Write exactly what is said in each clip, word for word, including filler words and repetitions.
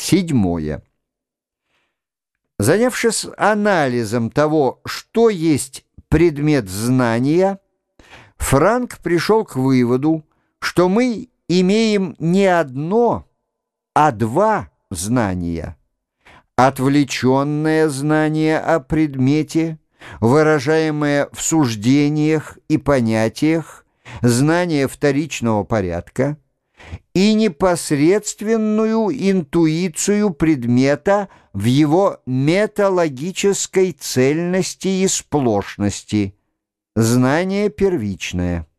Седьмое. Занявшись анализом того, что есть предмет знания, Франк пришел к выводу, что мы имеем не одно, а два знания. Отвлеченное знание о предмете, выражаемое в суждениях и понятиях, знание вторичного порядка, и непосредственную интуицию предмета в его металогической цельности и сплошности, знание первичное.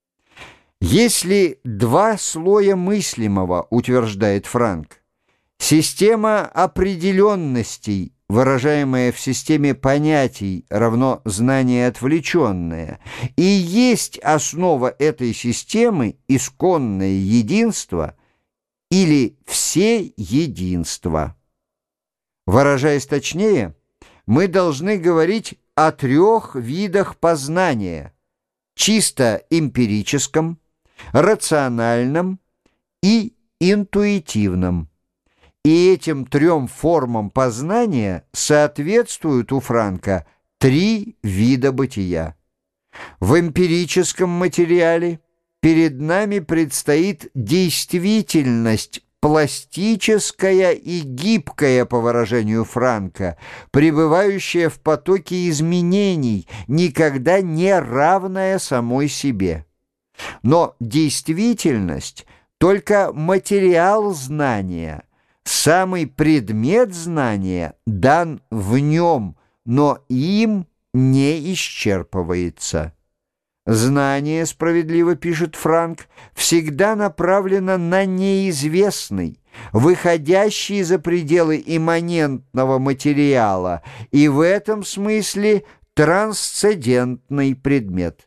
Если два слоя мыслимого, утверждает Франк, система определенностей, выражаемая в системе понятий, равно знание отвлеченное, и есть основа этой системы исконное единство или все единства. Выражаясь точнее, мы должны говорить о трех видах познания: чисто эмпирическом, рациональном и интуитивном. И этим трем формам познания соответствуют у Франка три вида бытия. В эмпирическом материале перед нами предстоит действительность, пластическая и гибкая, по выражению Франка, пребывающая в потоке изменений, никогда не равная самой себе. Но действительность — только материал знания. Самый предмет знания дан в нем, но им не исчерпывается. Знание, справедливо пишет Франк, всегда направлено на неизвестный, выходящий за пределы имманентного материала, и в этом смысле трансцендентный предмет.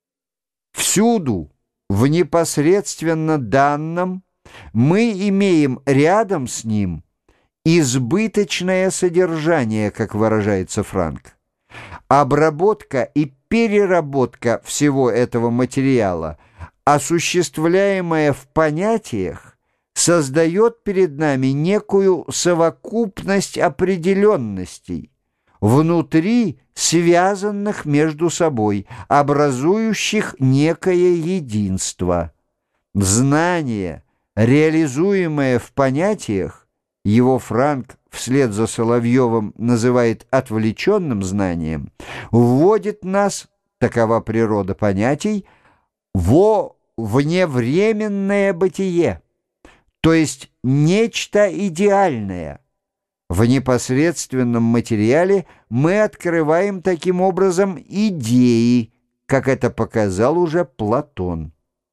Всюду, в непосредственно данном, мы имеем рядом с ним избыточное содержание, как выражается Франк. Обработка и переработка всего этого материала, осуществляемая в понятиях, создает перед нами некую совокупность определенностей, внутри связанных между собой, образующих некое единство. Знание, реализуемое в понятиях, его Франк вслед за Соловьевым называет отвлеченным знанием, вводит нас, такова природа понятий, во вневременное бытие, то есть нечто идеальное. В непосредственном материале мы открываем таким образом идеи, как это показал уже Платон.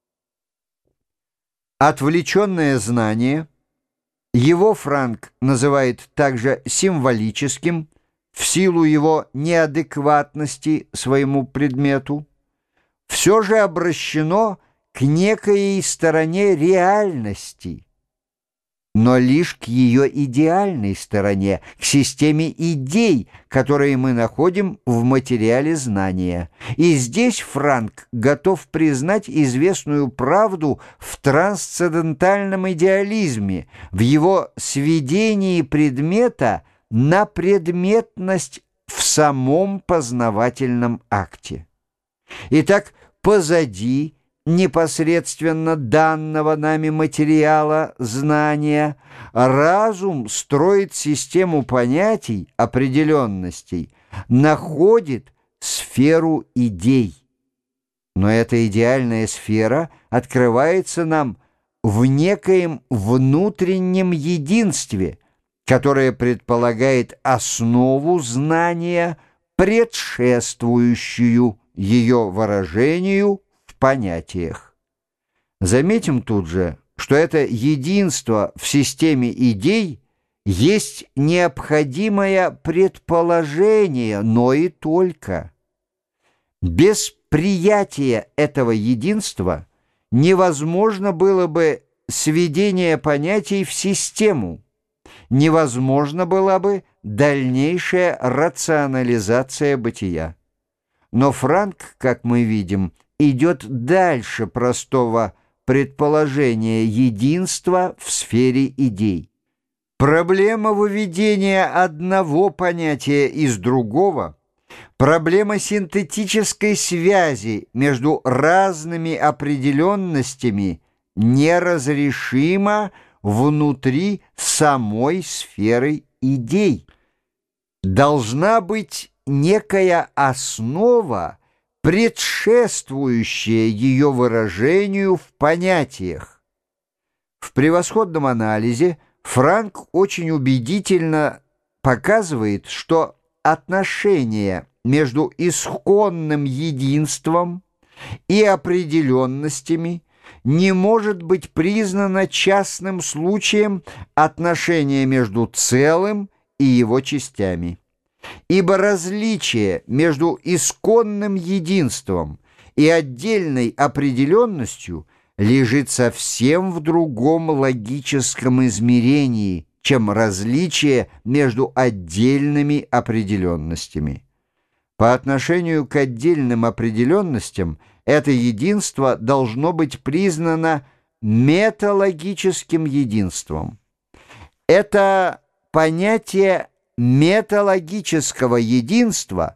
Отвлеченное знание, его Франк называет также символическим в силу его неадекватности своему предмету, все же обращено к некой стороне реальности, но лишь к ее идеальной стороне, к системе идей, которые мы находим в материале знания. И здесь Франк готов признать известную правду в трансцендентальном идеализме, в его сведении предмета на предметность в самом познавательном акте. Итак, позади непосредственно данного нами материала знания, разум строит систему понятий, определенностей, находит сферу идей. Но эта идеальная сфера открывается нам в некоем внутреннем единстве, которое предполагает основу знания, предшествующую ее выражению в понятиях. Заметим тут же, что это единство в системе идей есть необходимое предположение, но и только. Без приятия этого единства невозможно было бы сведение понятий в систему, невозможно была бы дальнейшая рационализация бытия. Но Франк, как мы видим, идет дальше простого предположения единства в сфере идей. Проблема выведения одного понятия из другого, проблема синтетической связи между разными определенностями неразрешима внутри самой сферы идей. Должна быть некая основа, предшествующая ее выражению в понятиях. В превосходном анализе Франк очень убедительно показывает, что отношение между исконным единством и определенностями не может быть признано частным случаем отношения между целым и его частями. Ибо различие между исконным единством и отдельной определенностью лежит совсем в другом логическом измерении, чем различие между отдельными определенностями. По отношению к отдельным определенностям это единство должно быть признано металогическим единством. Это понятие металогического единства,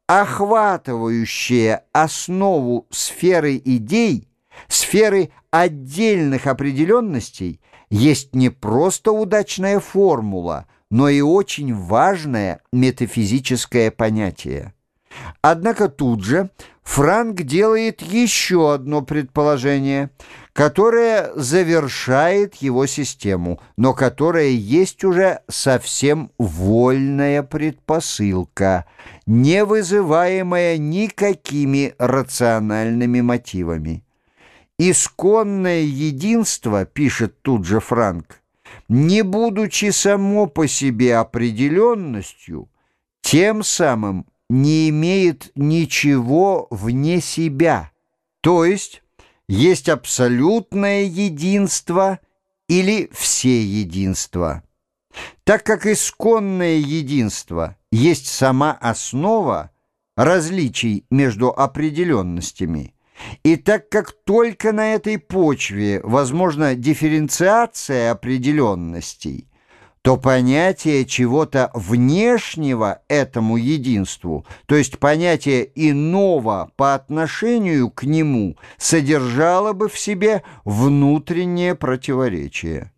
охватывающее основу сферы идей, сферы отдельных определенностей, есть не просто удачная формула, но и очень важное метафизическое понятие. Однако тут же Франк делает еще одно предположение, которое завершает его систему, но которое есть уже совсем вольная предпосылка, не вызываемая никакими рациональными мотивами. «Исконное единство, — пишет тут же Франк, — не будучи само по себе определенностью, тем самым не имеет ничего вне себя, то есть есть абсолютное единство или всеединство. Так как исконное единство есть сама основа различий между определенностями, и так как только на этой почве возможна дифференциация определенностей, то понятие чего-то внешнего этому единству, то есть понятие иного по отношению к нему, содержало бы в себе внутреннее противоречие.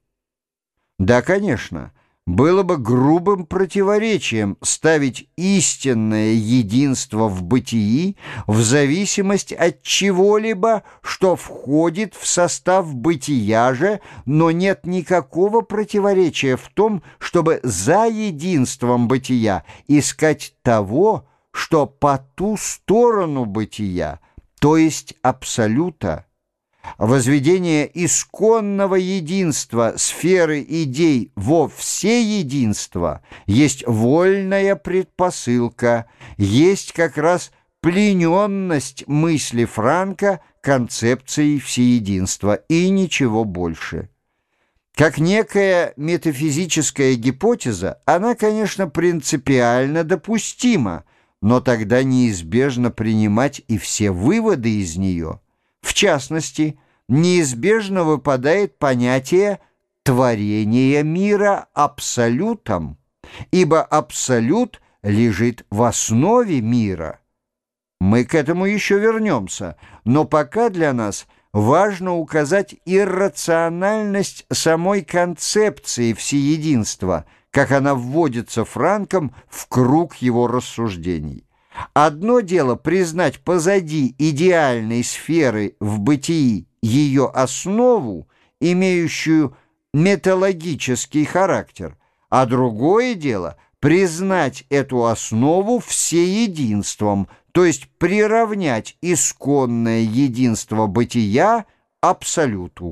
Да, конечно, было бы грубым противоречием ставить истинное единство в бытии в зависимость от чего-либо, что входит в состав бытия же, но нет никакого противоречия в том, чтобы за единством бытия искать того, что по ту сторону бытия, то есть абсолюта. Возведение исконного единства сферы идей во всеединство есть вольная предпосылка, есть как раз плененность мысли Франка концепцией всеединства и ничего больше. Как некая метафизическая гипотеза, она, конечно, принципиально допустима, но тогда неизбежно принимать и все выводы из нее. В частности, неизбежно выпадает понятие творения мира абсолютом, ибо абсолют лежит в основе мира. Мы к этому еще вернемся, но пока для нас важно указать иррациональность самой концепции всеединства, как она вводится Франком в круг его рассуждений. Одно дело признать позади идеальной сферы в бытии ее основу, имеющую металогический характер, а другое дело признать эту основу всеединством, то есть приравнять исконное единство бытия абсолюту.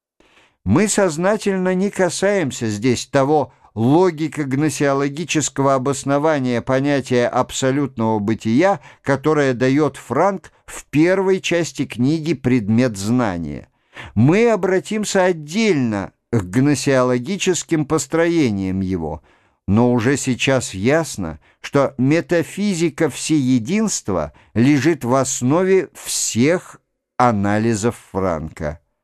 Мы сознательно не касаемся здесь того логико-гносеологического обоснования понятия абсолютного бытия, которое дает Франк в первой части книги «Предмет знания». Мы обратимся отдельно к гносеологическим построениям его, но уже сейчас ясно, что метафизика всеединства лежит в основе всех анализов Франка.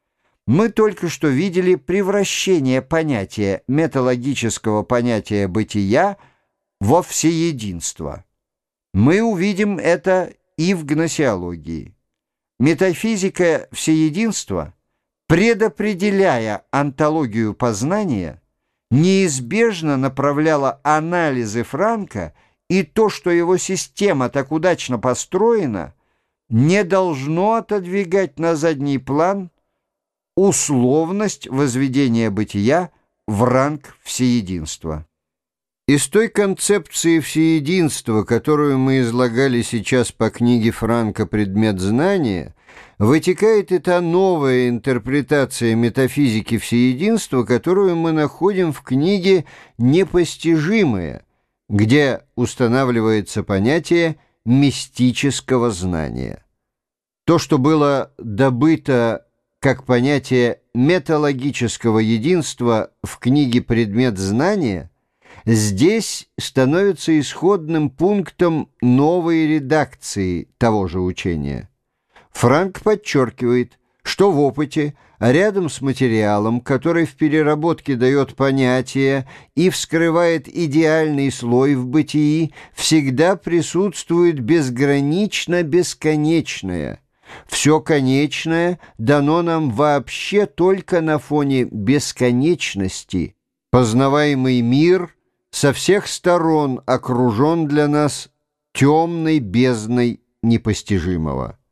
Мы только что видели превращение понятия, металогического понятия бытия во всеединство. Мы увидим это и в гносеологии. Метафизика всеединства, предопределяя онтологию познания, неизбежно направляла анализы Франка, и то, что его система так удачно построена, не должно отодвигать на задний план условность возведения бытия в ранг всеединства. Из той концепции всеединства, которую мы излагали сейчас по книге Франка «Предмет знания», вытекает и та новая интерпретация метафизики всеединства, которую мы находим в книге «Непостижимое», где устанавливается понятие мистического знания. То, что было добыто как понятие металогического единства в книге «Предмет знания», здесь становится исходным пунктом новой редакции того же учения. Франк подчеркивает, что в опыте, рядом с материалом, который в переработке дает понятие и вскрывает идеальный слой в бытии, всегда присутствует безгранично бесконечное. Все конечное дано нам вообще только на фоне бесконечности. Познаваемый мир со всех сторон окружен для нас темной бездной непостижимого.